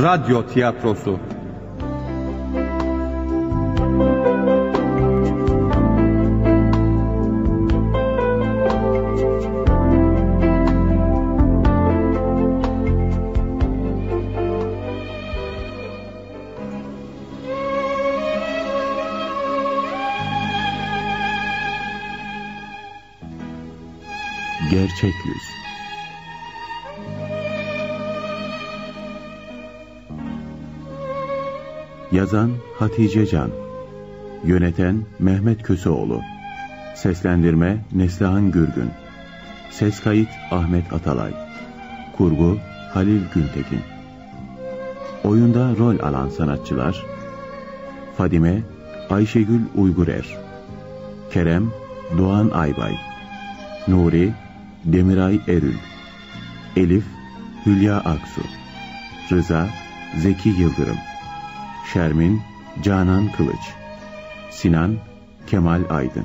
Radyo tiyatrosu. Gerçek Yüz. Yazan Hatice Can, yöneten Mehmet Köseoğlu, seslendirme Neslihan Gürgün, ses kayıt Ahmet Atalay, kurgu Halil Güntekin. Oyunda rol alan sanatçılar: Fadime Ayşegül Uygurer, Kerem Doğan Aybay, Nuri Demiray Erül, Elif Hülya Aksu, Rıza Zeki Yıldırım, Şermin Canan Kılıç, Sinan Kemal Aydın.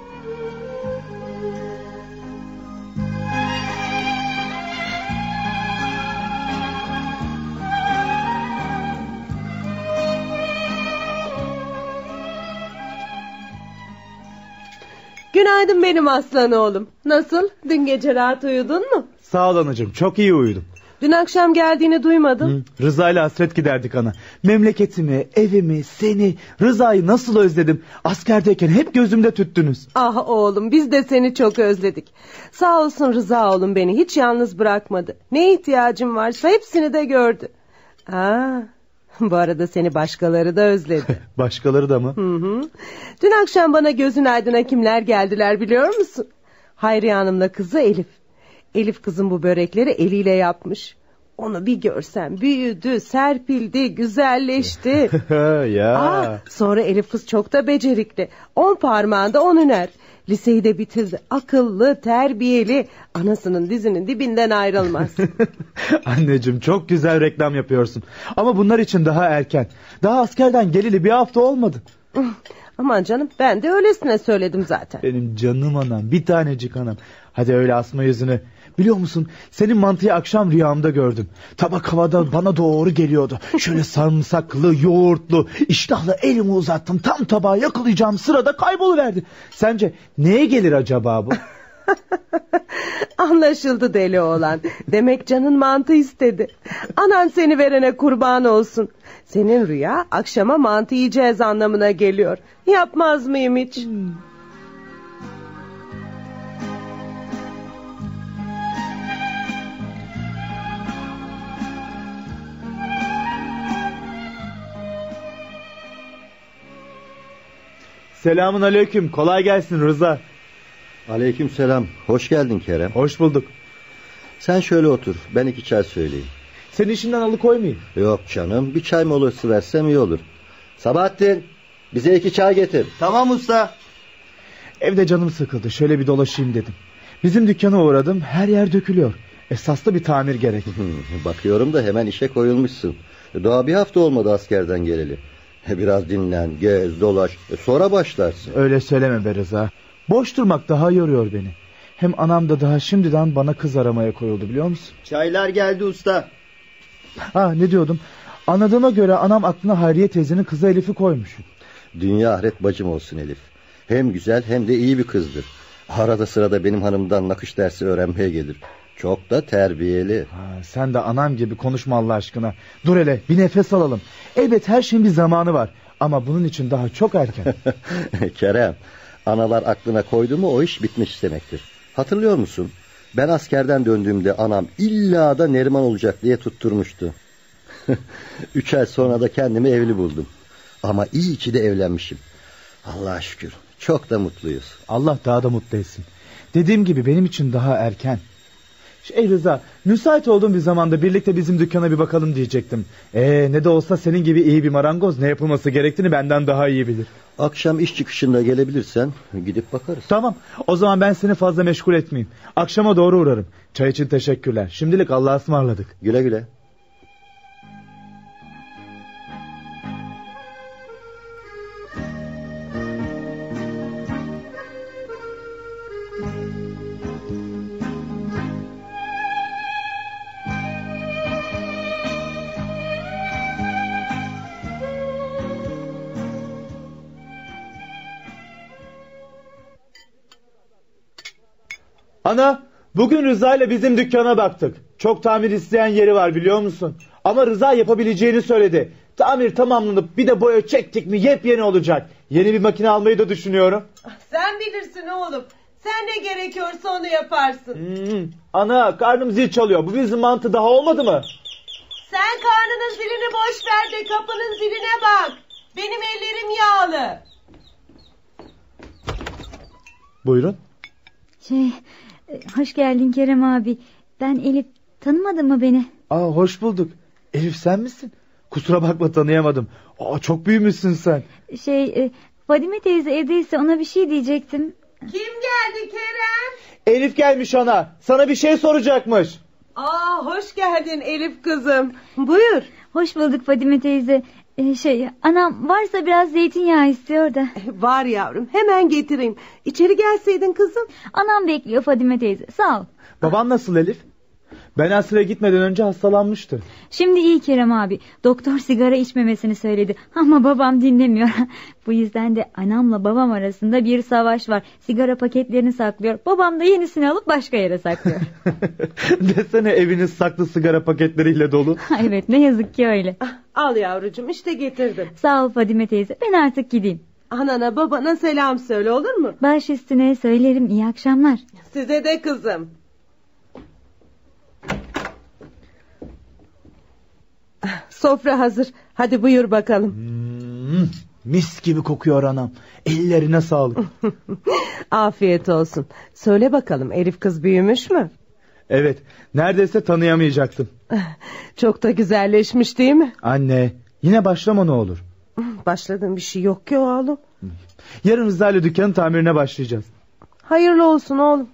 Günaydın benim aslan oğlum. Nasıl? Dün gece rahat uyudun mu? Sağ ol anacığım, çok iyi uyudum. Dün akşam geldiğini duymadım. Rıza ile hasret giderdik ana. Memleketimi, evimi, seni, Rıza'yı nasıl özledim. Askerdeyken hep gözümde tüttünüz. Ah oğlum, biz de seni çok özledik. Sağ olsun Rıza oğlum, beni hiç yalnız bırakmadı. Ne ihtiyacım varsa hepsini de gördü. Bu arada seni başkaları da özledi. Başkaları da mı? Hı. Dün akşam bana gözün aydına kimler geldiler biliyor musun? Hayriye Hanım'la kızı Elif. Elif kızım bu börekleri eliyle yapmış. Onu bir görsen büyüdü, serpildi, güzelleşti. Ya. Sonra Elif kız çok da becerikli. 10 parmağında 10 hüner. Liseyi de bitirdi. Akıllı, terbiyeli. Anasının dizinin dibinden ayrılmaz. Anneciğim, çok güzel reklam yapıyorsun. Ama bunlar için daha erken. Daha askerden geleli bir hafta olmadı. Aman canım, ben de öylesine söyledim zaten. Benim canım anam, bir tanecik anam. Hadi öyle asma yüzünü. Biliyor musun, senin mantıyı akşam rüyamda gördüm. Tabak havada bana doğru geliyordu. Şöyle sarımsaklı, yoğurtlu, iştahla elimi uzattım. Tam tabağı yakalayacağım sırada kayboluverdi. Sence neye gelir acaba bu? Anlaşıldı deli oğlan. Demek canın mantı istedi. Anan seni verene kurban olsun. Senin rüya akşama mantı yiyeceğiz anlamına geliyor. Yapmaz mıyım hiç? Selamun aleyküm, kolay gelsin Rıza. Aleyküm selam, hoş geldin Kerem. Hoş bulduk. Sen şöyle otur, ben 2 çay söyleyeyim. Seni işinden alıkoymayayım. Yok canım, bir çay molası versem iyi olur. Sabahattin, bize 2 çay getir. Tamam usta. Evde canım sıkıldı, şöyle bir dolaşayım dedim. Bizim dükkana uğradım, her yer dökülüyor. Esaslı bir tamir gerek. Bakıyorum da hemen işe koyulmuşsun. Daha bir hafta olmadı askerden geleli. Biraz dinlen, gez, dolaş, sonra başlarsın. Öyle söyleme be Rıza. Boş durmak daha yoruyor beni. Hem anam da daha şimdiden bana kız aramaya koyuldu, biliyor musun? Çaylar geldi usta. Ne diyordum? Anladığıma göre anam aklına Hayriye teyzenin kızı Elif'i koymuş. Dünya ahiret bacım olsun Elif. Hem güzel hem de iyi bir kızdır. Arada sırada benim hanımdan nakış dersi öğrenmeye gelir. Çok da terbiyeli. Sen de anam gibi konuşma Allah aşkına. Dur hele, bir nefes alalım. Elbet her şeyin bir zamanı var. Ama bunun için daha çok erken. Kerem, analar aklına koydu mu o iş bitmiş demektir. Hatırlıyor musun? Ben askerden döndüğümde anam illa da Neriman olacak diye tutturmuştu. 3 ay sonra da kendimi evli buldum. Ama iyi ki de evlenmişim. Allah'a şükür, çok da mutluyuz. Allah daha da mutlu etsin. Dediğim gibi benim için daha erken. Rıza, müsait olduğum bir zamanda birlikte bizim dükkana bir bakalım diyecektim. Ne de olsa senin gibi iyi bir marangoz ne yapılması gerektiğini benden daha iyi bilir. Akşam iş çıkışında gelebilirsen gidip bakarız. Tamam, o zaman ben seni fazla meşgul etmeyeyim. Akşama doğru uğrarım. Çay için teşekkürler. Şimdilik Allah'a ısmarladık. Güle güle. Ana, bugün Rıza ile bizim dükkana baktık. Çok tamir isteyen yeri var biliyor musun? Ama Rıza yapabileceğini söyledi. Tamir tamamlanıp bir de boya çektik mi yepyeni olacak. Yeni bir makine almayı da düşünüyorum. Sen bilirsin oğlum. Sen ne gerekiyorsa onu yaparsın. Ana, karnım zil çalıyor. Bu bizim mantı daha olmadı mı? Sen karnının zilini boş ver de kapının ziline bak. Benim ellerim yağlı. Buyurun. Hoş geldin Kerem abi. Ben Elif, tanımadın mı beni? Hoş bulduk. Elif sen misin? Kusura bakma tanıyamadım. Çok büyümüşsün sen. Fadime teyze evdeyse ona bir şey diyecektim. Kim geldi Kerem? Elif gelmiş ana. Sana bir şey soracakmış. Hoş geldin Elif kızım. Buyur. Hoş bulduk Fadime teyze. Anam varsa biraz zeytinyağı istiyor da. Var yavrum, hemen getireyim. İçeri gelseydin kızım. Anam bekliyor Fadime teyze, sağ ol. Baban nasıl Elif? Ben Aslı'ya gitmeden önce hastalanmıştı. Şimdi iyi Kerem abi. Doktor sigara içmemesini söyledi. Ama babam dinlemiyor. Bu yüzden de anamla babam arasında bir savaş var. Sigara paketlerini saklıyor. Babam da yenisini alıp başka yere saklıyor. Desene eviniz saklı sigara paketleriyle dolu. Evet, ne yazık ki öyle. Al yavrucuğum, işte getirdim. Sağ ol Fadime teyze. Ben artık gideyim. Anana babana selam söyle, olur mu? Baş üstüne söylerim. İyi akşamlar. Size de kızım. Sofra hazır. Hadi buyur bakalım. Mis gibi kokuyor anam. Ellerine sağlık. Afiyet olsun. Söyle bakalım, Elif kız büyümüş mü? Evet, neredeyse tanıyamayacaktım. Çok da güzelleşmiş değil mi? Anne, yine başlama ne olur. Başladığım bir şey yok ki oğlum. Yarın Rıza ile dükkanın tamirine başlayacağız. Hayırlı olsun oğlum.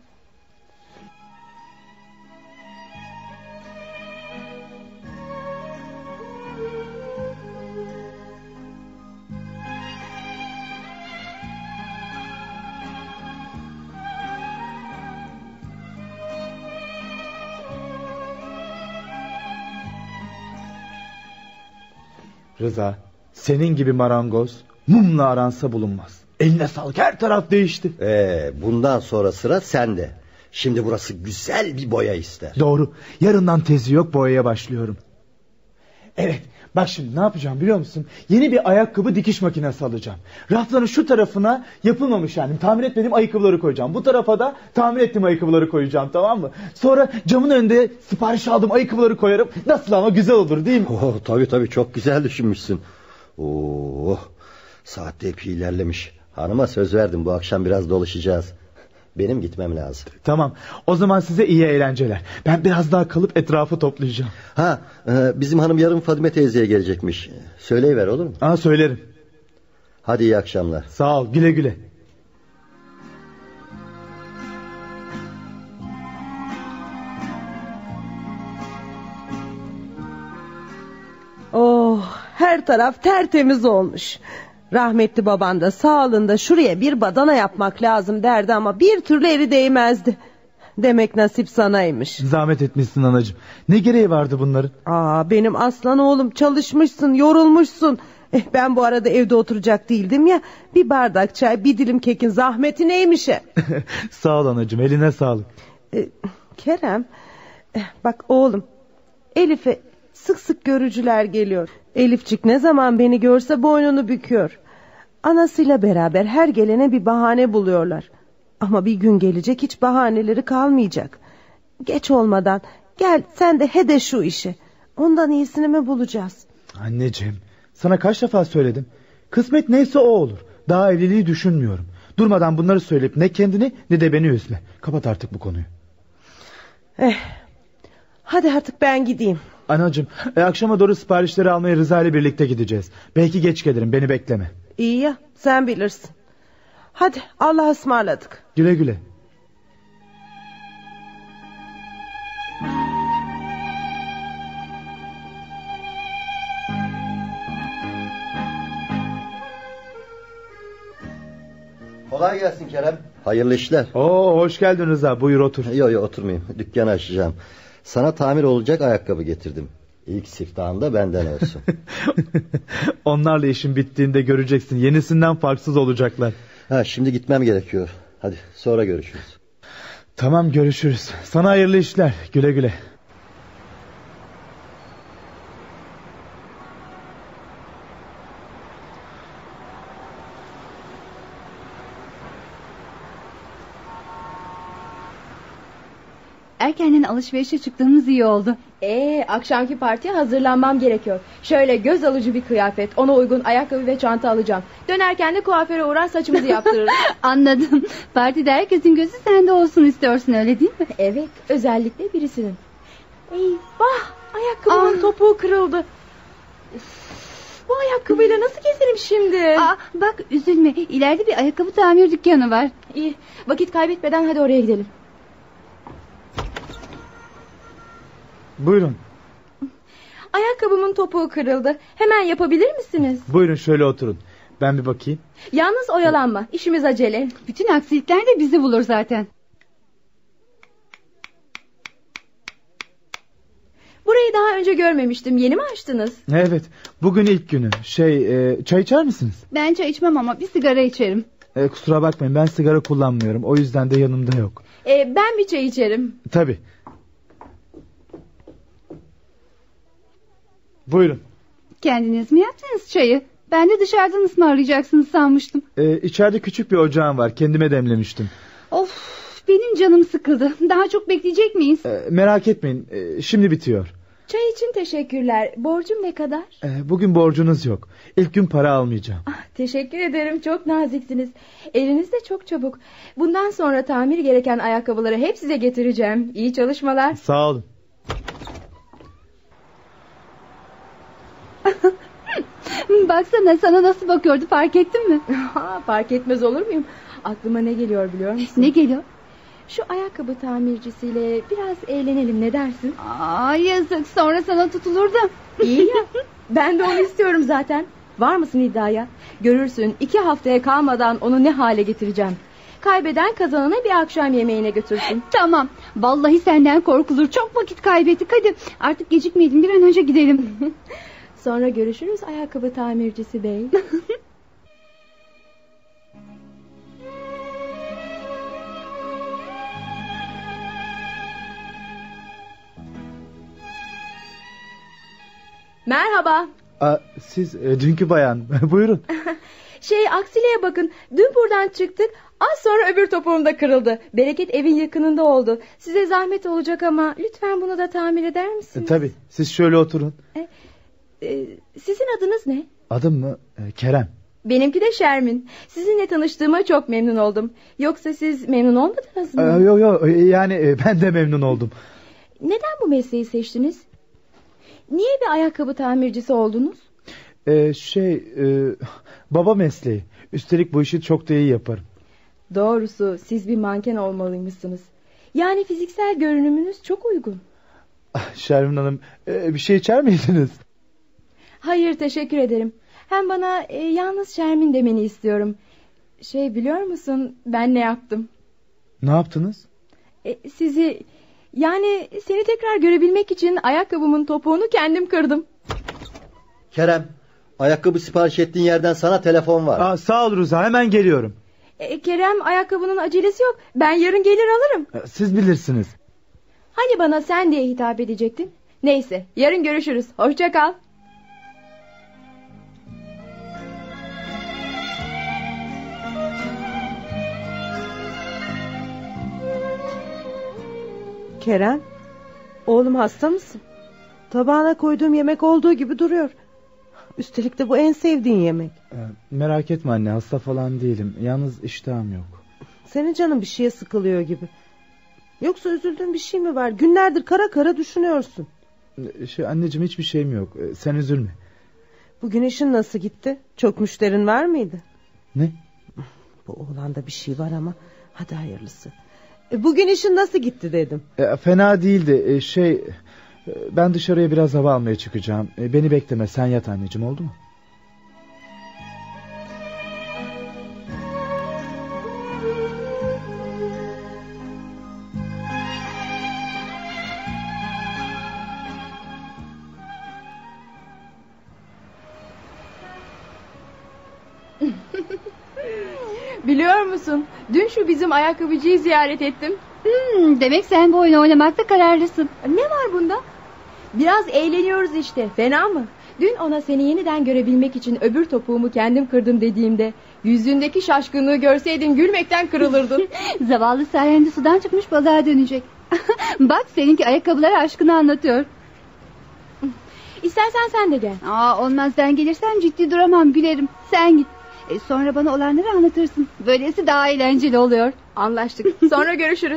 Rıza, senin gibi marangoz mumla aransa bulunmaz. Eline sağlık, her taraf değişti. Bundan sonra sıra sende. Şimdi burası güzel bir boya ister. Doğru, yarından tezi yok, boyaya başlıyorum. Evet, bak şimdi ne yapacağım biliyor musun? Yeni bir ayakkabı dikiş makinesi alacağım. Rafların şu tarafına yapılmamış, yani tamir etmediğim ayakkabıları koyacağım. Bu tarafa da tamir ettiğim ayakkabıları koyacağım, tamam mı? Sonra camın önünde sipariş aldığım ayakkabıları koyarım. Nasıl ama, güzel olur değil mi? Tabii çok güzel düşünmüşsün. Saat de epey ilerlemiş. Hanıma söz verdim, bu akşam biraz dolaşacağız. Benim gitmem lazım. Tamam, o zaman size iyi eğlenceler. Ben biraz daha kalıp etrafı toplayacağım. Bizim hanım yarın Fadime teyzeye gelecekmiş. Söyleyiver, olur mu? Söylerim. Hadi iyi akşamlar. Sağ ol, güle güle. Her taraf tertemiz olmuş. Rahmetli baban da sağlığında şuraya bir badana yapmak lazım derdi ama bir türlü eli değmezdi. Demek nasip sanaymış. Zahmet etmişsin anacığım. Ne gereği vardı bunların? Benim aslan oğlum, çalışmışsın, yorulmuşsun. Ben bu arada evde oturacak değildim ya. Bir bardak çay, bir dilim kekin zahmeti neymiş? Sağ ol anacığım, eline sağlık. Kerem, bak oğlum, Elif'e sık sık görücüler geliyor. Elifcik ne zaman beni görse boynunu büküyor. Anasıyla beraber her gelene bir bahane buluyorlar. Ama bir gün gelecek, hiç bahaneleri kalmayacak. Geç olmadan gel sen de hede şu işi. Ondan iyisini mi bulacağız? Anneciğim, sana kaç defa söyledim. Kısmet neyse o olur. Daha evliliği düşünmüyorum. Durmadan bunları söyleyip ne kendini ne de beni üzme. Kapat artık bu konuyu. Hadi artık ben gideyim. Anacığım, akşama doğru siparişleri almaya Rıza ile birlikte gideceğiz. Belki geç gelirim, beni bekleme. İyi ya, sen bilirsin. Hadi, Allah'a ısmarladık. Güle güle. Kolay gelsin Kerem. Hayırlı işler. Hoş geldin Rıza, buyur otur. Yok oturmayayım, dükkanı açacağım. Sana tamir olacak ayakkabı getirdim. İlk siftahında benden olsun. Onlarla işin bittiğinde göreceksin, yenisinden farksız olacaklar. Şimdi gitmem gerekiyor. Hadi sonra görüşürüz. Tamam, görüşürüz. Sana hayırlı işler. Güle güle. Erkenden alışverişe çıktığımız iyi oldu. Akşamki partiye hazırlanmam gerekiyor. Şöyle göz alıcı bir kıyafet, ona uygun ayakkabı ve çanta alacağım. Dönerken de kuaföre uğrar, saçımızı yaptırırım. Anladım. Partide herkesin gözü sende olsun istiyorsun, öyle değil mi? Evet, özellikle birisinin. Eyvah, ayakkabımın topuğu kırıldı. Bu ayakkabıyla nasıl gezerim şimdi? Bak, üzülme, ileride bir ayakkabı tamir dükkanı var. İyi, vakit kaybetmeden hadi oraya gidelim. Buyurun. Ayakkabımın topuğu kırıldı. Hemen yapabilir misiniz? Buyurun, şöyle oturun. Ben bir bakayım. Yalnız oyalanma. İşimiz acele. Bütün aksilikler de bizi bulur zaten. Burayı daha önce görmemiştim. Yeni mi açtınız? Evet. Bugün ilk günü. Çay içer misiniz? Ben çay içmem ama bir sigara içerim. Kusura bakmayın, ben sigara kullanmıyorum. O yüzden de yanımda yok. Ben bir çay içerim. Tabii. Buyurun. Kendiniz mi yaptınız çayı? Ben de dışarıdan ısmarlayacaksınız sanmıştım. İçeride küçük bir ocağım var. Kendime demlemiştim. Of, benim canım sıkıldı. Daha çok bekleyecek miyiz? Merak etmeyin. Şimdi bitiyor. Çay için teşekkürler. Borcum ne kadar? Bugün borcunuz yok. İlk gün para almayacağım. Teşekkür ederim. Çok naziksiniz. Eliniz de çok çabuk. Bundan sonra tamir gereken ayakkabıları hep size getireceğim. İyi çalışmalar. Sağ olun. Baksana, sana nasıl bakıyordu, fark ettin mi? Fark etmez olur muyum? Aklıma ne geliyor biliyor musun? Ne geliyor? Şu ayakkabı tamircisiyle biraz eğlenelim, ne dersin? Yazık, sonra sana tutulur da. İyi ya, ben de onu istiyorum zaten. Var mısın iddiaya? Görürsün, 2 haftaya kalmadan onu ne hale getireceğim. Kaybeden kazanana bir akşam yemeğine götürsün. Tamam, vallahi senden korkulur, çok vakit kaybettik. Hadi artık gecikmeyelim, bir an önce gidelim. Sonra görüşürüz ayakkabı tamircisi bey. Merhaba. Siz dünkü bayan. Buyurun. Aksiliğe bakın. Dün buradan çıktık. Az sonra öbür topuğum da kırıldı. Bereket evin yakınında oldu. Size zahmet olacak ama lütfen bunu da tamir eder misiniz? Tabii. Siz şöyle oturun. Sizin adınız ne? Adım mı? Kerem. Benimki de Şermin. Sizinle tanıştığıma çok memnun oldum. Yoksa siz memnun olmadınız mı? Yok, yani ben de memnun oldum. Neden bu mesleği seçtiniz? Niye bir ayakkabı tamircisi oldunuz? Baba mesleği. Üstelik bu işi çok da iyi yaparım. Doğrusu siz bir manken olmalıymışsınız. Yani fiziksel görünümünüz çok uygun. Şermin Hanım, bir şey içer miydiniz? Hayır, teşekkür ederim. Hem bana yalnız Şermin demeni istiyorum. Biliyor musun, ben ne yaptım? Ne yaptınız? Seni tekrar görebilmek için ayakkabımın topuğunu kendim kırdım. Kerem, ayakkabı sipariş ettiğin yerden sana telefon var. Sağ ol Rıza, hemen geliyorum. Kerem, ayakkabının acelesi yok. Ben yarın gelir alırım. Siz bilirsiniz. Hani bana sen diye hitap edecektin? Neyse, yarın görüşürüz. Hoşça kal. Kerem, oğlum hasta mısın? Tabağına koyduğum yemek olduğu gibi duruyor. Üstelik de bu en sevdiğin yemek. Merak etme anne, hasta falan değilim. Yalnız iştahım yok. Senin canın bir şeye sıkılıyor gibi. Yoksa üzüldüğün bir şey mi var? Günlerdir kara kara düşünüyorsun. Anneciğim, hiçbir şeyim yok. Sen üzülme. Bugün işin nasıl gitti? Çok müşterin var mıydı? Ne? Bu oğlanda bir şey var ama hadi hayırlısı. Bugün işin nasıl gitti dedim. Fena değildi. Ben dışarıya biraz hava almaya çıkacağım. Beni bekleme, sen yat anneciğim, oldu mu? Biliyor musun, dün şu bizim ayakkabıcıyı ziyaret ettim. Demek sen bu oyunu oynamakta kararlısın. Ne var bunda? Biraz eğleniyoruz işte. Fena mı? Dün ona seni yeniden görebilmek için öbür topuğumu kendim kırdım dediğimde yüzündeki şaşkınlığı görseydin gülmekten kırılırdın. Zavallı sayende sudan çıkmış balığa dönecek. Bak seninki ayakkabıları aşkını anlatıyor. İstersen sen de gel. Olmaz, ben gelirsem ciddi duramam, gülerim. Sen git. Sonra bana olanları anlatırsın. Böylesi daha eğlenceli oluyor. Anlaştık. Sonra görüşürüz.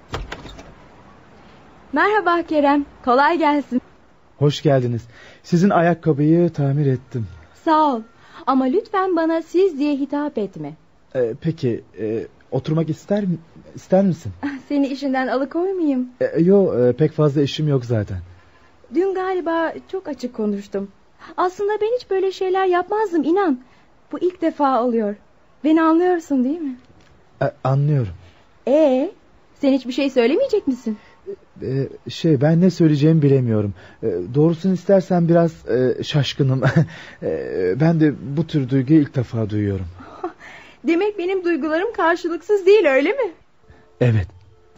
Merhaba Kerem. Kolay gelsin. Hoş geldiniz. Sizin ayakkabıyı tamir ettim. Sağ ol. Ama lütfen bana siz diye hitap etme. Peki oturmak ister misin? Seni işinden alıkoymayayım. Yok, pek fazla işim yok zaten. Dün galiba çok açık konuştum. Aslında ben hiç böyle şeyler yapmazdım, inan. Bu ilk defa oluyor. Beni anlıyorsun değil mi? Anlıyorum. Sen hiçbir şey söylemeyecek misin? Ben ne söyleyeceğimi bilemiyorum. Doğrusunu istersen biraz şaşkınım. Ben de bu tür duyguyu ilk defa duyuyorum. Demek benim duygularım karşılıksız değil, öyle mi? Evet.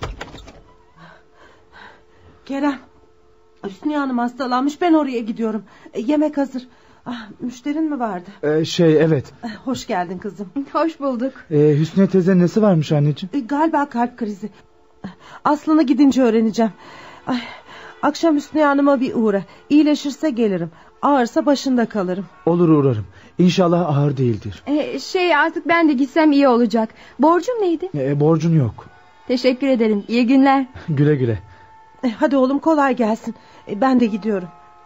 Kerem, Hüsniye Hanım hastalanmış, ben oraya gidiyorum. Yemek hazır. Müşterin mi vardı? Evet. Hoş geldin kızım. Hoş bulduk. Hüsniye teyze nesi varmış anneciğim? Galiba kalp krizi. Aslını gidince öğreneceğim. Akşam Hüsniye Hanım'a bir uğra. İyileşirse gelirim. Ağırsa başında kalırım. Olur, uğrarım. İnşallah ağır değildir. Artık ben de gitsem iyi olacak. Borcum neydi? Borcun yok. Teşekkür ederim. İyi günler. Güle güle. Hadi oğlum, kolay gelsin. Ben de gidiyorum.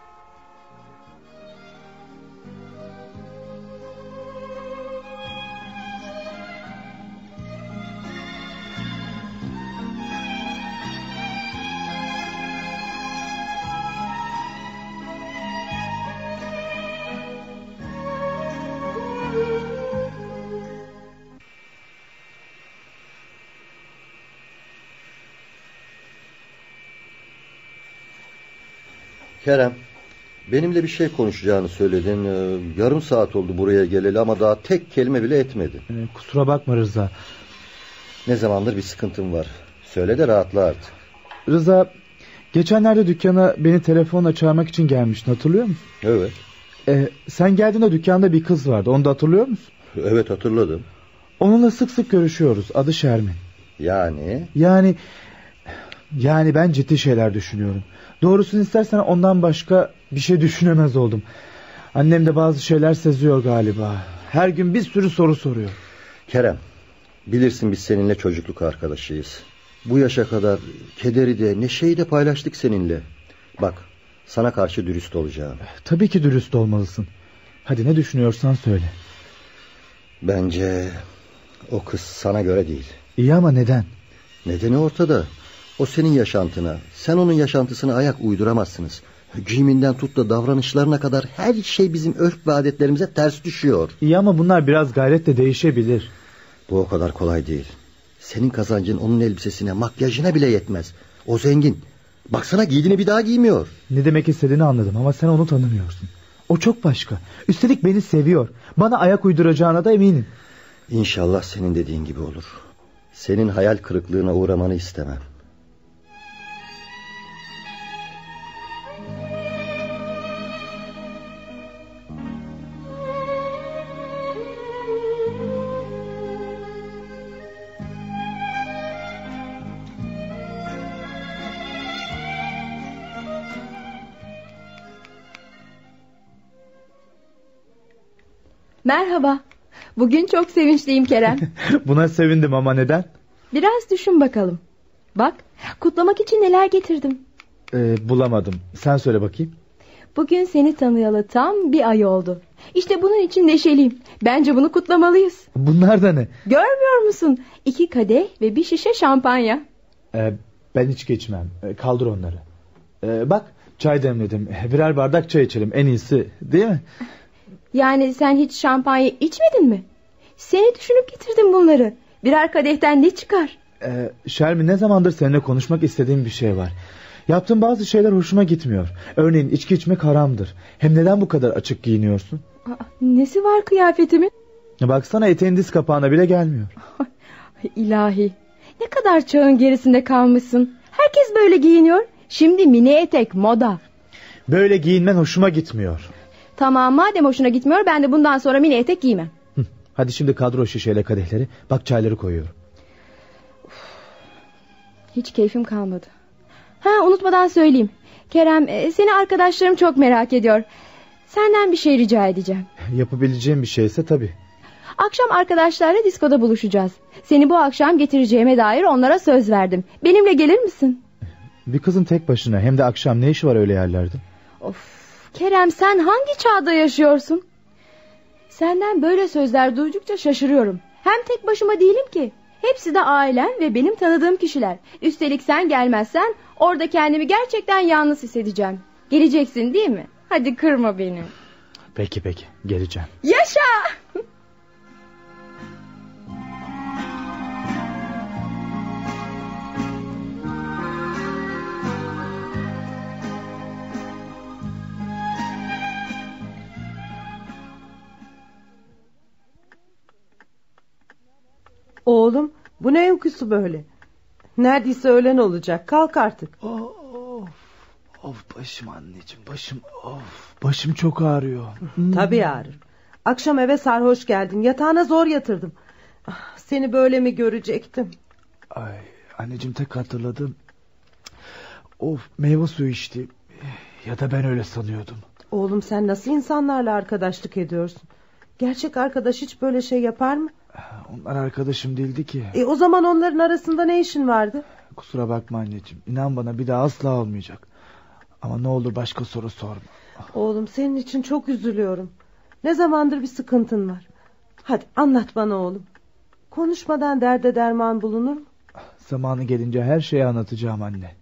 Kerem, benimle bir şey konuşacağını söyledin. Yarım saat oldu buraya geleli ama daha tek kelime bile etmedin. Kusura bakma Rıza. Ne zamandır bir sıkıntım var. Söyle de rahatla artık. Rıza, geçenlerde dükkana beni telefonla çağırmak için gelmiştin, hatırlıyor musun? Evet. Sen geldiğinde dükkanda bir kız vardı, onu da hatırlıyor musun? Evet, hatırladım. Onunla sık sık görüşüyoruz, adı Şermin. Yani ben ciddi şeyler düşünüyorum. Doğrusunu istersen ondan başka bir şey düşünemez oldum. Annem de bazı şeyler seziyor galiba. Her gün bir sürü soru soruyor. Kerem, bilirsin biz seninle çocukluk arkadaşıyız. Bu yaşa kadar kederi de neşeyi de paylaştık seninle. Bak, sana karşı dürüst olacağım. Tabii ki dürüst olmalısın. Hadi ne düşünüyorsan söyle. Bence o kız sana göre değil. İyi ama neden? Nedeni ortada. O senin yaşantına, sen onun yaşantısına ayak uyduramazsınız. Giyiminden tut da davranışlarına kadar her şey bizim örf ve adetlerimize ters düşüyor. İyi ama bunlar biraz gayretle değişebilir. Bu o kadar kolay değil. Senin kazancın onun elbisesine, makyajına bile yetmez. O zengin. Baksana, giydiğini bir daha giymiyor. Ne demek istediğini anladım ama sen onu tanımıyorsun. O çok başka. Üstelik beni seviyor. Bana ayak uyduracağına da eminim. İnşallah senin dediğin gibi olur. Senin hayal kırıklığına uğramanı istemem. Merhaba. Bugün çok sevinçliyim Kerem. Buna sevindim ama neden? Biraz düşün bakalım. Bak, kutlamak için neler getirdim. Bulamadım. Sen söyle bakayım. Bugün seni tanıyalı tam bir ay oldu. İşte bunun için neşeliyim. Bence bunu kutlamalıyız. Bunlar da ne? Görmüyor musun? 2 kadeh ve bir şişe şampanya. Ben hiç geçmem. Kaldır onları. Bak, çay demledim. Birer bardak çay içelim, en iyisi, değil mi? Yani sen hiç şampanya içmedin mi? Seni düşünüp getirdim bunları. Birer kadehten ne çıkar? Şermin, ne zamandır seninle konuşmak istediğim bir şey var. Yaptığın bazı şeyler hoşuma gitmiyor. Örneğin içki içmek haramdır. Hem neden bu kadar açık giyiniyorsun? Nesi var kıyafetimin? Baksana, eteğin diz kapağına bile gelmiyor. İlahi. Ne kadar çağın gerisinde kalmışsın. Herkes böyle giyiniyor. Şimdi mini etek moda. Böyle giyinmen hoşuma gitmiyor. Tamam, madem hoşuna gitmiyor, ben de bundan sonra mini etek giymem. Hadi şimdi kadro şişeyle kadehleri. Bak çayları koyuyorum. Hiç keyfim kalmadı. Unutmadan söyleyeyim. Kerem, seni arkadaşlarım çok merak ediyor. Senden bir şey rica edeceğim. Yapabileceğim bir şeyse tabii. Akşam arkadaşlarla diskoda buluşacağız. Seni bu akşam getireceğime dair onlara söz verdim. Benimle gelir misin? Bir kızın tek başına, hem de akşam ne işi var öyle yerlerde? Of, Kerem, sen hangi çağda yaşıyorsun? Senden böyle sözler duydukça şaşırıyorum. Hem tek başıma değilim ki. Hepsi de ailem ve benim tanıdığım kişiler. Üstelik sen gelmezsen orada kendimi gerçekten yalnız hissedeceğim. Geleceksin değil mi? Hadi kırma beni. Peki geleceğim. Yaşa! Oğlum, bu ne uykusu böyle? Neredeyse öğlen olacak. Kalk artık. Of başım anneciğim, başım. Başım çok ağrıyor. Tabii ağrır. Akşam eve sarhoş geldin. Yatağına zor yatırdım. Seni böyle mi görecektim? Ay anneciğim, tek hatırladım. Meyve suyu içti. Ya da ben öyle sanıyordum. Oğlum, sen nasıl insanlarla arkadaşlık ediyorsun? Gerçek arkadaş hiç böyle şey yapar mı? Onlar arkadaşım değildi ki. O zaman onların arasında ne işin vardı? Kusura bakma anneciğim. İnan bana, bir daha asla olmayacak. Ama ne olur başka soru sorma. Oğlum, senin için çok üzülüyorum. Ne zamandır bir sıkıntın var. Hadi anlat bana oğlum. Konuşmadan derde derman bulunur mu? Zamanı gelince her şeyi anlatacağım anne.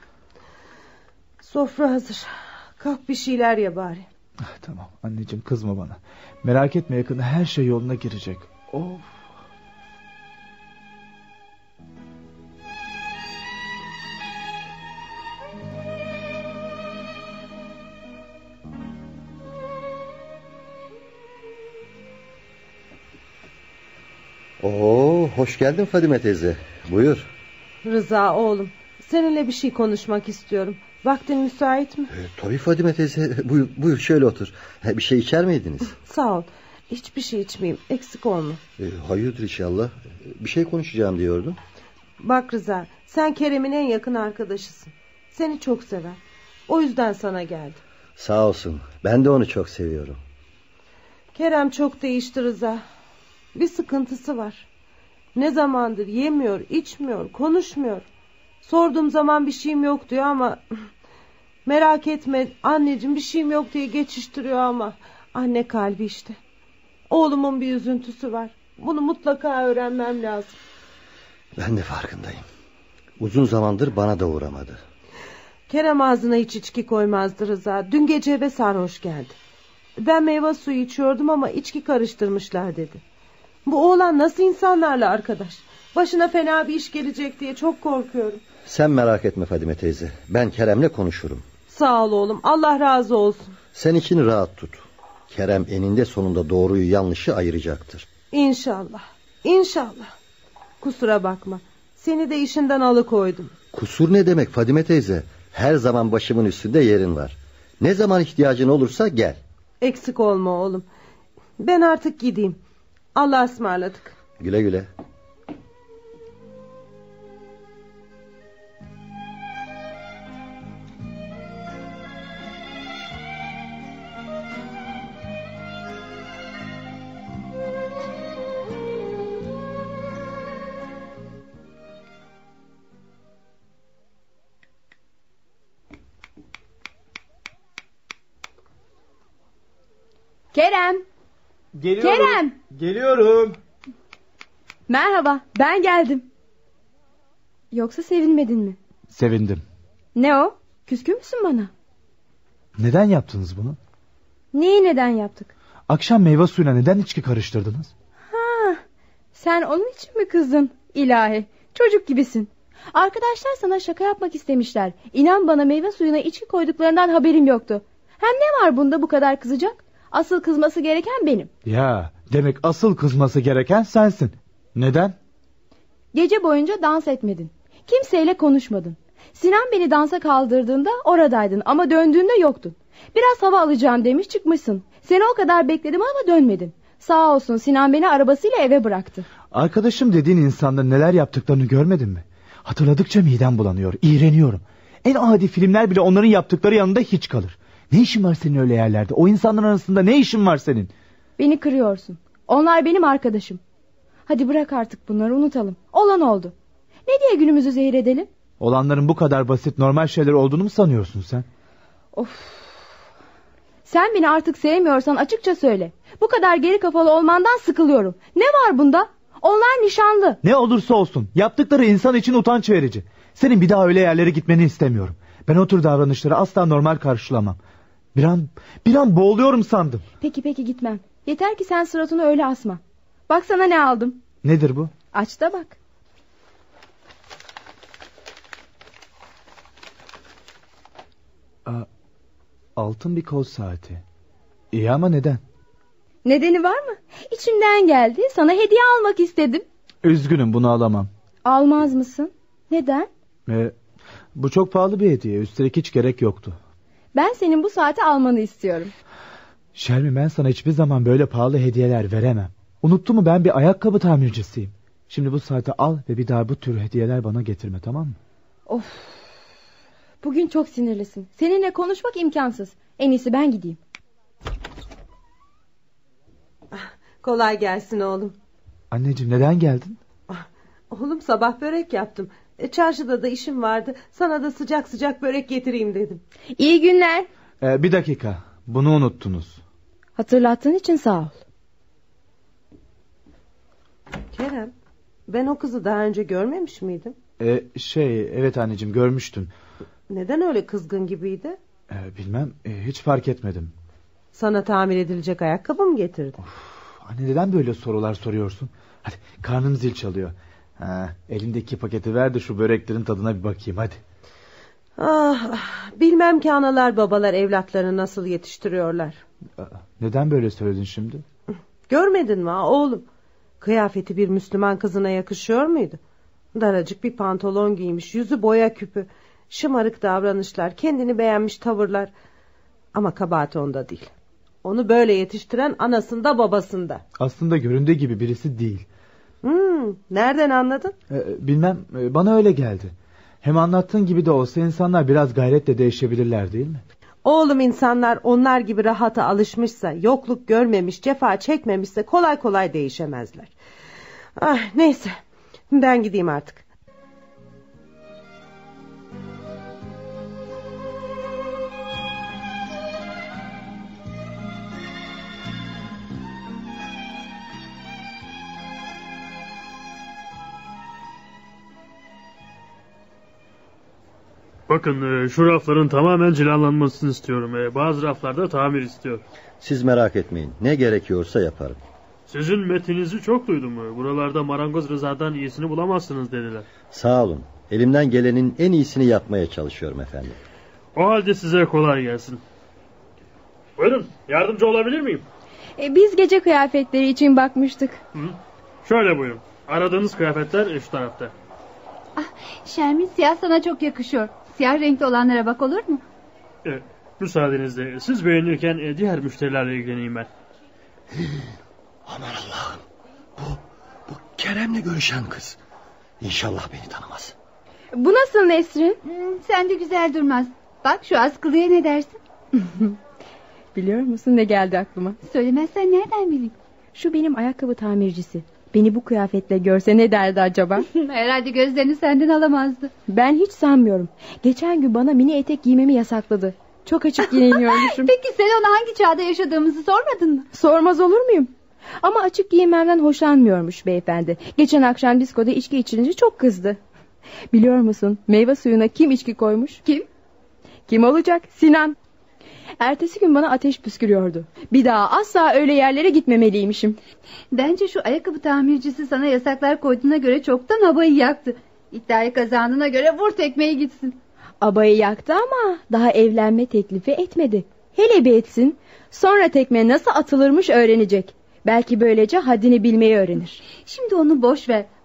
Sofra hazır. Kalk bir şeyler ye bari. Tamam anneciğim, kızma bana. Merak etme, yakında her şey yoluna girecek. Hoş geldin Fadime teyze. Buyur. Rıza oğlum, seninle bir şey konuşmak istiyorum. Vaktin müsait mi? Tabii Fadime teyze. Buyur şöyle otur. Bir şey içer miydiniz? Sağ ol. Hiçbir şey içmeyeyim. Eksik olma. Hayırdır inşallah. Bir şey konuşacağım diyordum. Bak Rıza, sen Kerem'in en yakın arkadaşısın. Seni çok sever. O yüzden sana geldim. Sağ olsun. Ben de onu çok seviyorum. Kerem çok değişti Rıza. Bir sıkıntısı var. Ne zamandır yemiyor, içmiyor, konuşmuyor. Sorduğum zaman bir şeyim yok diyor ama... Merak etme anneciğim, bir şeyim yok diye geçiştiriyor ama... Anne kalbi işte. Oğlumun bir üzüntüsü var. Bunu mutlaka öğrenmem lazım. Ben de farkındayım. Uzun zamandır bana da uğramadı. Kerem ağzına hiç içki koymazdı Rıza. Dün gece eve sarhoş geldi. Ben meyve suyu içiyordum ama içki karıştırmışlar dedi. Bu oğlan nasıl insanlarla arkadaş? Başına fena bir iş gelecek diye çok korkuyorum. Sen merak etme Fadime teyze. Ben Kerem'le konuşurum. Sağ ol oğlum. Allah razı olsun. Sen içini rahat tut. Kerem eninde sonunda doğruyu yanlışı ayıracaktır. İnşallah. İnşallah. Kusura bakma. Seni de işinden alıkoydum. Kusur ne demek Fadime teyze? Her zaman başımın üstünde yerin var. Ne zaman ihtiyacın olursa gel. Eksik olma oğlum. Ben artık gideyim. Allah'a ısmarladık. Güle güle. Kerem! Geliyorum. Kerem! Geliyorum. Merhaba, ben geldim. Yoksa sevinmedin mi? Sevindim. Ne o? Küskün müsün bana? Neden yaptınız bunu? Neyi neden yaptık? Akşam meyve suyuna neden içki karıştırdınız? Sen onun için mi kızdın? İlahi, çocuk gibisin. Arkadaşlar sana şaka yapmak istemişler. İnan bana, meyve suyuna içki koyduklarından haberim yoktu. Hem ne var bunda bu kadar kızacak? Asıl kızması gereken benim. Ya, demek asıl kızması gereken sensin. Neden? Gece boyunca dans etmedin. Kimseyle konuşmadın. Sinan beni dansa kaldırdığında oradaydın ama döndüğünde yoktun. Biraz hava alacağım demiş çıkmışsın. Seni o kadar bekledim ama dönmedin. Sağ olsun Sinan beni arabasıyla eve bıraktı. Arkadaşım dediğin insanların neler yaptıklarını görmedin mi? Hatırladıkça midem bulanıyor, iğreniyorum. En adi filmler bile onların yaptıkları yanında hiç kalır. Ne işin var senin öyle yerlerde? O insanların arasında ne işin var senin? Beni kırıyorsun. Onlar benim arkadaşım. Hadi bırak artık bunları, unutalım. Olan oldu. Ne diye günümüzü zehir edelim? Olanların bu kadar basit, normal şeyler olduğunu mu sanıyorsun sen? Of. Sen beni artık sevmiyorsan açıkça söyle. Bu kadar geri kafalı olmandan sıkılıyorum. Ne var bunda? Onlar nişanlı. Ne olursa olsun yaptıkları insan için utanç verici. Senin bir daha öyle yerlere gitmeni istemiyorum. Ben o tür davranışları asla normal karşılamam. Bir an boğuluyorum sandım. Peki gitmem. Yeter ki sen suratını öyle asma. Bak sana ne aldım. Nedir bu? Aç da bak. Altın bir kol saati. İyi ama neden? Nedeni var mı? İçimden geldi. Sana hediye almak istedim. Üzgünüm, bunu alamam. Almaz mısın? Neden? Bu çok pahalı bir hediye. Üstelik hiç gerek yoktu. Ben senin bu saati almanı istiyorum. Şermin, ben sana hiçbir zaman böyle pahalı hediyeler veremem. Unuttun mu, ben bir ayakkabı tamircisiyim. Şimdi bu saati al ve bir daha bu tür hediyeler bana getirme, tamam mı? Of. Bugün çok sinirlisin. Seninle konuşmak imkansız. En iyisi ben gideyim. Kolay gelsin oğlum. Anneciğim, neden geldin? Oğlum, sabah börek yaptım. Çarşıda da işim vardı. Sana da sıcak sıcak börek getireyim dedim. İyi günler. Bir dakika. Bunu unuttunuz. Hatırlattığın için sağ ol. Kerem, ben o kızı daha önce görmemiş miydim? Evet anneciğim, görmüştün. Neden öyle kızgın gibiydi? Bilmem, hiç fark etmedim. Sana tamir edilecek ayakkabı mı getirdi? Anne, neden böyle sorular soruyorsun? Hadi, karnım zil çalıyor. Elindeki paketi ver de şu böreklerin tadına bir bakayım, hadi. Bilmem ki analar babalar evlatlarını nasıl yetiştiriyorlar. Neden böyle söyledin şimdi? Görmedin mi oğlum? Kıyafeti bir Müslüman kızına yakışıyor muydu? Daracık bir pantolon giymiş, yüzü boya küpü, şımarık davranışlar, kendini beğenmiş tavırlar. Ama kabahat onda değil. Onu böyle yetiştiren anasında babasında. Aslında göründüğü gibi birisi değil. Nereden anladın? Bilmem, bana öyle geldi. Hem anlattığın gibi de olsa insanlar biraz gayretle değişebilirler, değil mi? Oğlum, insanlar onlar gibi rahata alışmışsa, yokluk görmemiş, cefa çekmemişse kolay kolay değişemezler. Neyse, ben gideyim artık. Bakın, şu rafların tamamen cilalanmasını istiyorum. Bazı raflarda tamir istiyor. Siz merak etmeyin. Ne gerekiyorsa yaparım. Sizin metninizi çok duydum. Buralarda Marangoz Rıza'dan iyisini bulamazsınız dediler. Sağ olun. Elimden gelenin en iyisini yapmaya çalışıyorum efendim. O halde size kolay gelsin. Buyurun, yardımcı olabilir miyim? Biz gece kıyafetleri için bakmıştık. Şöyle buyurun. Aradığınız kıyafetler şu tarafta. Şermin, siyah sana çok yakışıyor. Siyah renkli olanlara bak, olur mu? Müsaadenizle, siz beğenirken diğer müşterilerle ilgileneyim ben. Aman Allah'ım. Bu Kerem'le görüşen kız. İnşallah beni tanımaz. Bu nasıl Nesrin? Sen de güzel durmaz. Bak şu askılıya ne dersin? Biliyor musun ne geldi aklıma? Söylemezsen nereden bileyim? Şu benim ayakkabı tamircisi. Beni bu kıyafetle görse ne derdi acaba? Herhalde gözlerini senden alamazdı. Ben hiç sanmıyorum. Geçen gün bana mini etek giymemi yasakladı. Çok açık giyiniyormuşum. Peki sen ona hangi çağda yaşadığımızı sormadın mı? Sormaz olur muyum? Ama açık giyinmemden hoşlanmıyormuş beyefendi. Geçen akşam diskoda içki içilince çok kızdı. Biliyor musun meyve suyuna kim içki koymuş? Kim olacak? Sinan. Ertesi gün bana ateş püskürüyordu. Bir daha asla öyle yerlere gitmemeliymişim. Bence şu ayakkabı tamircisi sana yasaklar koyduğuna göre çoktan abayı yaktı. İddiayı kazandığına göre vur tekmeyi gitsin. Abayı yaktı ama daha evlenme teklifi etmedi. Hele bir etsin. Sonra tekme nasıl atılırmış öğrenecek. Belki böylece haddini bilmeyi öğrenir. Şimdi onu boş ver.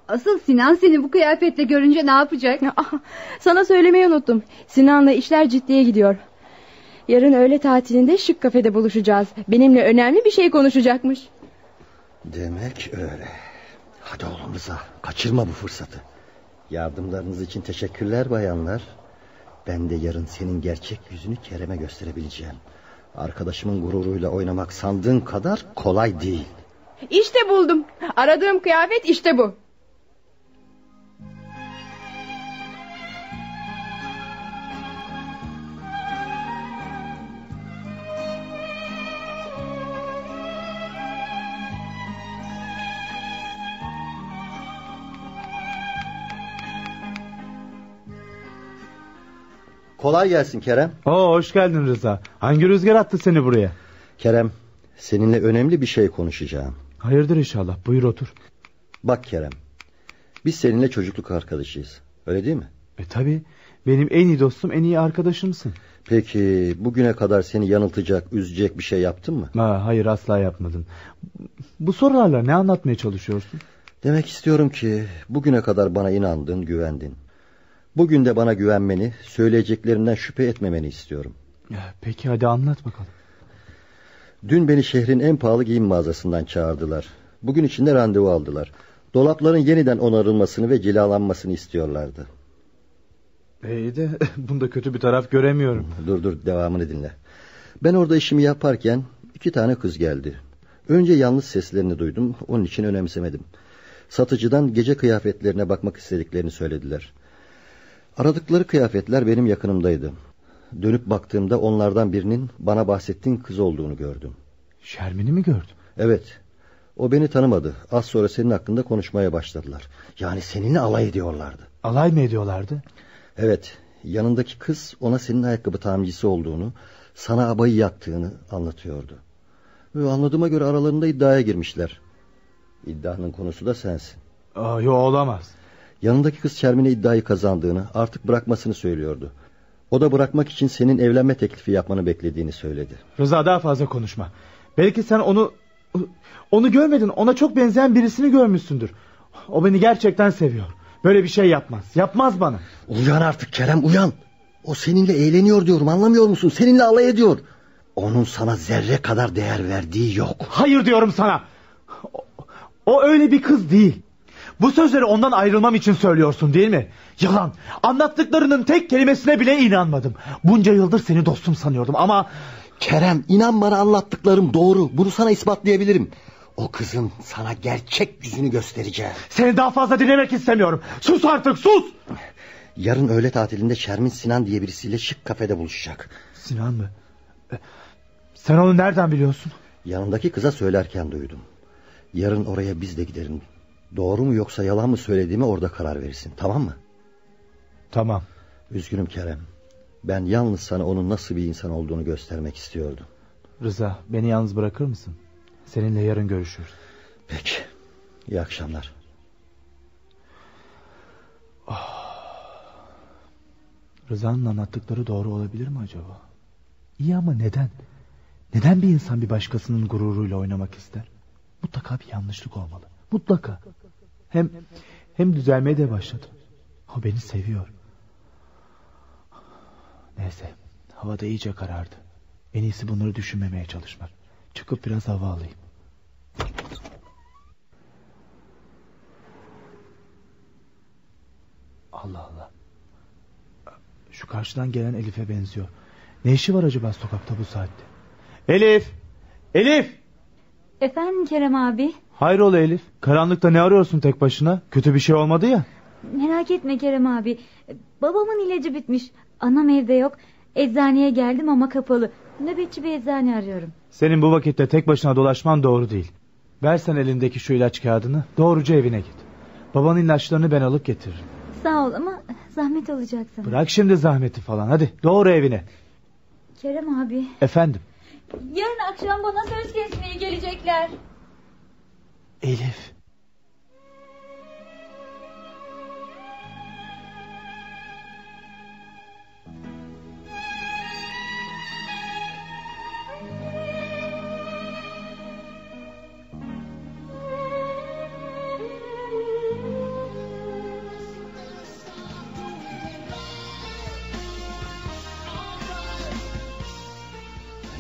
Asıl Sinan seni bu kıyafetle görünce ne yapacak? Sana söylemeyi unuttum. Sinan'la işler ciddiye gidiyor. Yarın öğle tatilinde şık kafede buluşacağız. Benimle önemli bir şey konuşacakmış. Demek öyle. Hadi oğlum Rıza, kaçırma bu fırsatı. Yardımlarınız için teşekkürler bayanlar. Ben de yarın senin gerçek yüzünü Kerem'e gösterebileceğim. Arkadaşımın gururuyla oynamak sandığın kadar kolay değil. İşte buldum. Aradığım kıyafet işte bu. Kolay gelsin Kerem. Hoş geldin Rıza. Hangi rüzgar attı seni buraya? Kerem, seninle önemli bir şey konuşacağım. Hayırdır inşallah, buyur otur. Bak Kerem, biz seninle çocukluk arkadaşıyız, öyle değil mi? Tabii, benim en iyi dostum, en iyi arkadaşımsın. Peki bugüne kadar seni yanıltacak, üzecek bir şey yaptın mı? Hayır, asla yapmadım. Bu sorularla ne anlatmaya çalışıyorsun? Demek istiyorum ki bugüne kadar bana inandın, güvendin. Bugün de bana güvenmeni, söyleyeceklerimden şüphe etmemeni istiyorum. Peki hadi anlat bakalım. Dün beni şehrin en pahalı giyim mağazasından çağırdılar. Bugün içinde randevu aldılar. Dolapların yeniden onarılmasını ve cilalanmasını istiyorlardı. İyi de bunda kötü bir taraf göremiyorum. Dur devamını dinle. Ben orada işimi yaparken 2 tane kız geldi. Önce yalnız seslerini duydum, onun için önemsemedim. Satıcıdan gece kıyafetlerine bakmak istediklerini söylediler. Aradıkları kıyafetler benim yakınımdaydı. Dönüp baktığımda onlardan birinin bana bahsettiğin kız olduğunu gördüm. Şermin'i mi gördün? Evet. O beni tanımadı. Az sonra senin hakkında konuşmaya başladılar. Yani seninle alay ediyorlardı. Alay mı ediyorlardı? Evet. Yanındaki kız ona senin ayakkabı tamircisi olduğunu, sana abayı yaktığını anlatıyordu. Ve anladığıma göre aralarında iddiaya girmişler. İddianın konusu da sensin. Yok, olamaz. Yanındaki kız Şermin'e iddiayı kazandığını, artık bırakmasını söylüyordu. O da bırakmak için senin evlenme teklifi yapmanı beklediğini söyledi. Rıza, daha fazla konuşma. Belki sen onu görmedin. Ona çok benzeyen birisini görmüşsündür. O beni gerçekten seviyor. Böyle bir şey yapmaz. Yapmaz bana. Uyan artık Kerem, uyan. O seninle eğleniyor diyorum, anlamıyor musun? Seninle alay ediyor. Onun sana zerre kadar değer verdiği yok. Hayır diyorum sana. O öyle bir kız değil. Bu sözleri ondan ayrılmam için söylüyorsun değil mi? Yalan. Anlattıklarının tek kelimesine bile inanmadım. Bunca yıldır seni dostum sanıyordum ama... Kerem, inan bana, anlattıklarım doğru. Bunu sana ispatlayabilirim. O kızın sana gerçek yüzünü göstereceğim. Seni daha fazla dinlemek istemiyorum. Sus artık, sus. Yarın öğle tatilinde Şermin Sinan diye birisiyle şık kafede buluşacak. Sinan mı? Sen onu nereden biliyorsun? Yanındaki kıza söylerken duydum. Yarın oraya biz de gidelim. Doğru mu yoksa yalan mı söylediğime orada karar verirsin, tamam mı? Tamam. Üzgünüm Kerem. Ben yalnız sana onun nasıl bir insan olduğunu göstermek istiyordum. Rıza, beni yalnız bırakır mısın? Seninle yarın görüşürüz. Peki. İyi akşamlar. Rıza'nın anlattıkları doğru olabilir mi acaba? İyi ama neden? Neden bir insan bir başkasının gururuyla oynamak ister? Mutlaka bir yanlışlık olmalı. Mutlaka. Hem düzelmeye de başladı. O beni seviyor. Neyse, havada iyice karardı. En iyisi bunları düşünmemeye çalışmak. Çıkıp biraz hava alayım. Allah Allah. Şu karşıdan gelen Elif'e benziyor. Ne işi var acaba sokakta bu saatte? Elif! Elif! Efendim Kerem abi? Hayrola Elif? Karanlıkta ne arıyorsun tek başına? Kötü bir şey olmadı ya. Merak etme Kerem abi. Babamın ilacı bitmiş. Anam evde yok. Eczaneye geldim ama kapalı. Nöbetçi bir eczane arıyorum. Senin bu vakitte tek başına dolaşman doğru değil. Versen elindeki şu ilaç kağıdını, doğruca evine git. Babanın ilaçlarını ben alıp getiririm. Sağ ol ama zahmet olacak sana. Bırak şimdi zahmeti falan, hadi doğru evine. Kerem abi. Efendim? Yarın akşam bana söz kesmeye gelecekler. Elif.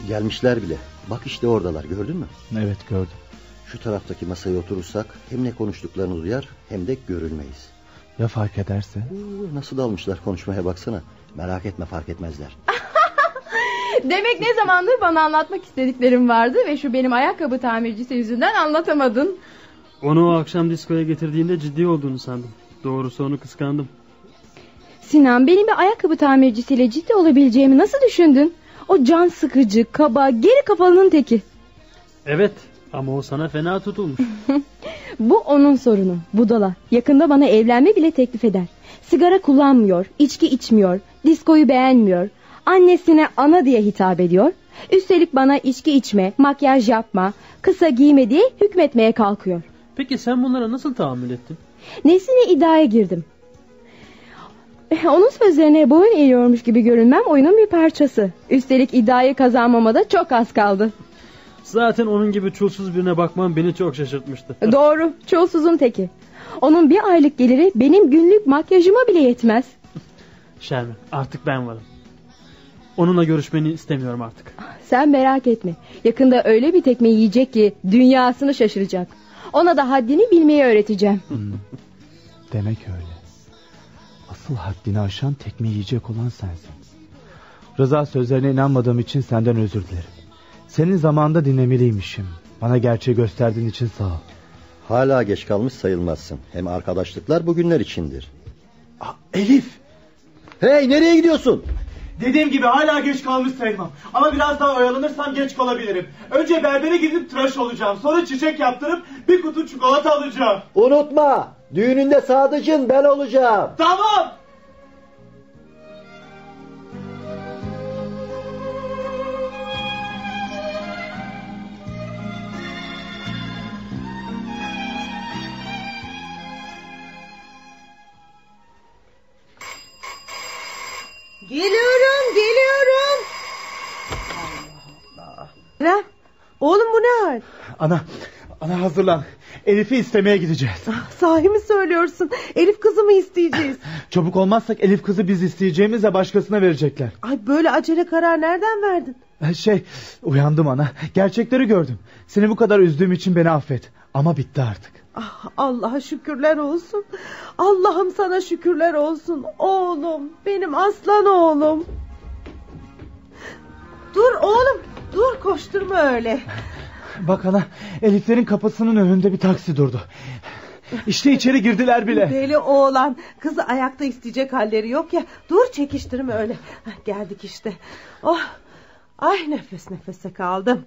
Gelmişler bile. Bak işte oradalar, gördün mü? Evet, gördüm. Şu taraftaki masaya oturursak hem ne konuştuklarını duyar hem de görülmeyiz. Ya fark ederse? Nasıl dalmışlar konuşmaya, baksana. Merak etme, fark etmezler. Demek ne zamandır bana anlatmak istediklerim vardı ve şu benim ayakkabı tamircisi yüzünden anlatamadın. Onu o akşam diskoya getirdiğinde ciddi olduğunu sandım. Doğrusu onu kıskandım. Sinan, benim bir ayakkabı tamircisiyle ciddi olabileceğimi nasıl düşündün? O can sıkıcı, kaba, geri kafalının teki. Evet, ama o sana fena tutulmuş. Bu onun sorunu, budala. Yakında bana evlenme bile teklif eder. Sigara kullanmıyor, içki içmiyor, diskoyu beğenmiyor. Annesine ana diye hitap ediyor. Üstelik bana içki içme, makyaj yapma, kısa giyme diye hükmetmeye kalkıyor. Peki sen bunlara nasıl tahammül ettin? Neyse, iddiaya girdim. Onun sözlerine boyun eğiyormuş gibi görünmem oyunun bir parçası. Üstelik iddiayı kazanmama da çok az kaldı. Zaten onun gibi çulsuz birine bakman beni çok şaşırtmıştı. Doğru, çulsuzun teki. Onun bir aylık geliri benim günlük makyajıma bile yetmez. Şermin, artık ben varım. Onunla görüşmeni istemiyorum artık. Sen merak etme. Yakında öyle bir tekme yiyecek ki dünyasını şaşıracak. Ona da haddini bilmeyi öğreteceğim. Demek öyle. Asıl haddini aşan tekme yiyecek olan sensin. Rıza, sözlerine inanmadığım için senden özür dilerim. Senin zamanında dinlemeliymişim. Bana gerçeği gösterdiğin için sağ ol. Hala geç kalmış sayılmazsın. Hem arkadaşlıklar bugünler içindir. Elif! Hey, nereye gidiyorsun? Dediğim gibi hala geç kalmış sayılmam. Ama biraz daha oyalanırsam geç kalabilirim. Önce berbere gidip tıraş olacağım. Sonra çiçek yaptırıp bir kutu çikolata alacağım. Unutma, düğününde sadıcın ben olacağım. Tamam! Geliyorum. Allah Allah. Oğlum, bu ne hal? Ana hazırlan. Elif'i istemeye gideceğiz. Sahi mi söylüyorsun? Elif kızı mı isteyeceğiz? Çabuk olmazsak Elif kızı biz isteyeceğimizle başkasına verecekler. Ay, böyle acele karar nereden verdin? Uyandım ana. Gerçekleri gördüm. Seni bu kadar üzdüğüm için beni affet. Ama bitti artık. Allah'a şükürler olsun. Allah'ım sana şükürler olsun. Oğlum, benim aslan oğlum. Dur oğlum, dur, koşturma öyle. Bak ana, Eliflerin kapısının önünde bir taksi durdu. İşte içeri girdiler bile. Deli oğlan, kızı ayakta isteyecek halleri yok ya. Dur, çekiştirme öyle. Geldik işte. Oh, ay, nefes nefese kaldım.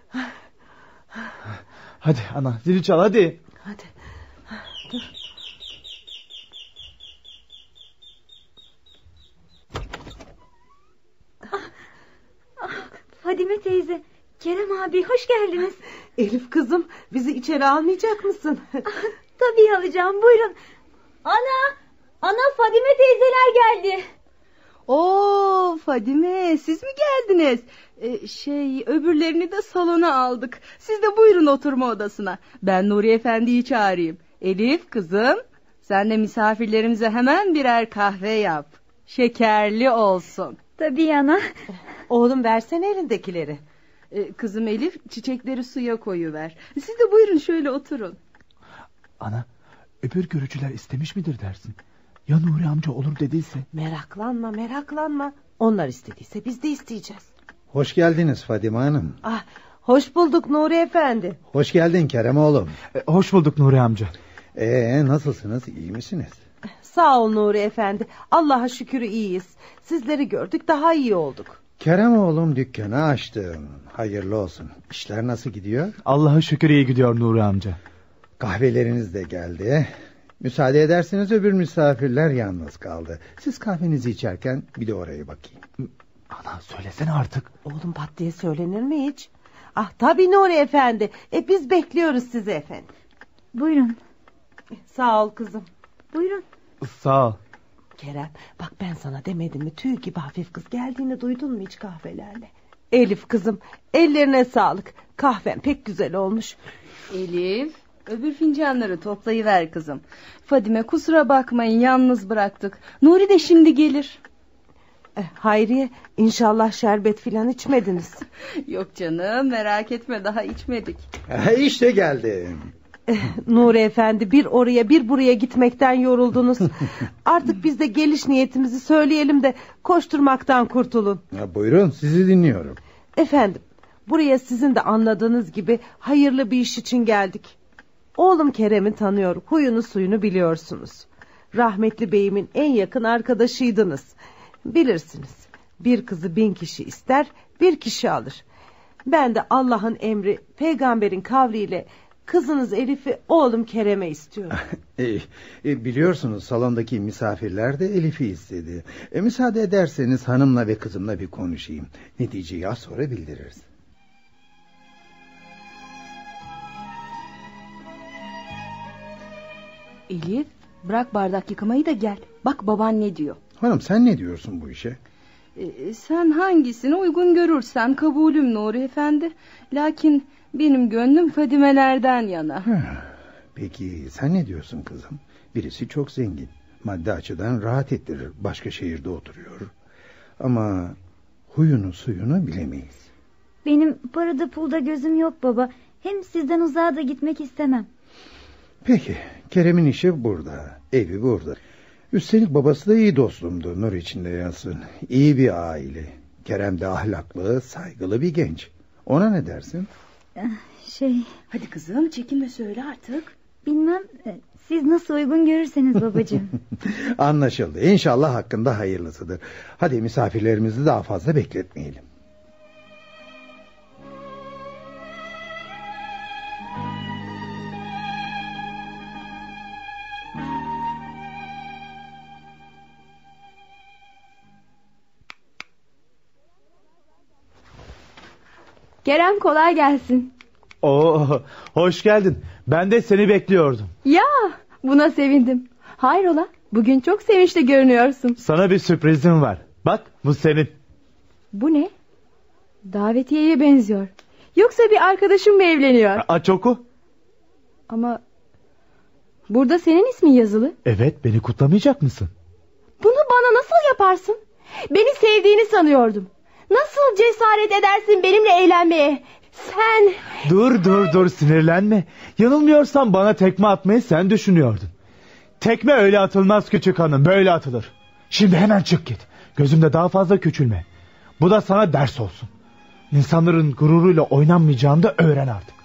Hadi ana, zili çal hadi. Hadi. Dur. Fadime teyze, Kerem abi, hoş geldiniz. Elif kızım, bizi içeri almayacak mısın? Tabii alacağım, buyurun. Ana Fadime teyzeler geldi. Oo Fadime, siz mi geldiniz? Öbürlerini de salona aldık. Siz de buyurun oturma odasına. Ben Nuri Efendi'yi çağırayım. Elif kızım, sen de misafirlerimize hemen birer kahve yap. Şekerli olsun. Tabii ana. Oğlum, versene elindekileri. Kızım Elif, çiçekleri suya koyuver. Siz de buyurun şöyle oturun. Ana, öbür görücüler istemiş midir dersin? Ya Nuri amca olur dediyse? Meraklanma. Onlar istediyse biz de isteyeceğiz. Hoş geldiniz Fadime Hanım. Hoş bulduk Nuri Efendi. Hoş geldin Kerem oğlum. Hoş bulduk Nuri amca. Nasılsınız, iyi misiniz? Sağ ol Nuri Efendi. Allah'a şükür iyiyiz. Sizleri gördük, daha iyi olduk. Kerem oğlum dükkanı açtı. Hayırlı olsun. İşler nasıl gidiyor? Allah'a şükür iyi gidiyor Nuri amca. Kahveleriniz de geldi. Müsaade ederseniz öbür misafirler yalnız kaldı. Siz kahvenizi içerken bir de oraya bakayım. Ana, söylesene artık. Oğlum, pat diye söylenir mi hiç? Tabii Nuri Efendi. Biz bekliyoruz sizi efendim. Buyurun. Sağ ol kızım. Buyurun. Sağ ol. Kerem, bak ben sana demedim mi, tüy gibi hafif kız geldiğini duydun mu hiç kahvelerle? Elif kızım, ellerine sağlık. Kahven pek güzel olmuş. Elif, öbür fincanları toplayıver kızım. Fadime, kusura bakmayın, yalnız bıraktık. Nuri de şimdi gelir. Hayriye, inşallah şerbet filan içmediniz. Yok canım, merak etme, daha içmedik. İşte geldim. Nuri Efendi, bir oraya bir buraya gitmekten yoruldunuz. Artık biz de geliş niyetimizi söyleyelim de koşturmaktan kurtulun. Buyurun, sizi dinliyorum. Efendim, buraya sizin de anladığınız gibi hayırlı bir iş için geldik. Oğlum Kerem'i tanıyor, huyunu suyunu biliyorsunuz. Rahmetli beyimin en yakın arkadaşıydınız. Bilirsiniz, bir kızı 1000 kişi ister, bir kişi alır. Ben de Allah'ın emri, peygamberin kavliyle kızınız Elif'i oğlum Kerem'e istiyorum. Biliyorsunuz, salondaki misafirler de Elif'i istedi. Müsaade ederseniz hanımla ve kızımla bir konuşayım. Neticeyi az sonra bildiririz. Elif, bırak bardak yıkamayı da gel. Bak baban ne diyor. Hanım, sen ne diyorsun bu işe? Sen hangisini uygun görürsen kabulüm Nuri Efendi. Lakin benim gönlüm Fadime'lerden yana. Peki sen ne diyorsun kızım? Birisi çok zengin, maddi açıdan rahat ettirir, başka şehirde oturuyor. Ama huyunu suyunu bilemeyiz. Benim parada pulda gözüm yok baba. Hem sizden uzağa da gitmek istemem. Peki, Kerem'in işi burada, evi burada. Üstelik babası da iyi dostumdu, nur içinde yatsın. İyi bir aile. Kerem de ahlaklı, saygılı bir genç. Ona ne dersin? Hadi kızım, çekinme, söyle artık. Bilmem, siz nasıl uygun görürseniz babacığım. Anlaşıldı. İnşallah hakkında hayırlısıdır. Hadi misafirlerimizi daha fazla bekletmeyelim. Kerem, kolay gelsin. Oo, hoş geldin. Ben de seni bekliyordum. Ya, buna sevindim. Hayrola, bugün çok sevinçli görünüyorsun. Sana bir sürprizim var. Bak, bu senin. Bu ne? Davetiyeye benziyor. Yoksa bir arkadaşım mı evleniyor? Aç oku. Ama burada senin ismin yazılı. Evet, beni kutlamayacak mısın? Bunu bana nasıl yaparsın? Beni sevdiğini sanıyordum. Nasıl cesaret edersin benimle eğlenmeye? Sen... Dur, sinirlenme. Yanılmıyorsam bana tekme atmayı sen düşünüyordun. Tekme öyle atılmaz küçük hanım, böyle atılır. Şimdi hemen çık git. Gözümde daha fazla küçülme. Bu da sana ders olsun. İnsanların gururuyla oynanmayacağını da öğren artık.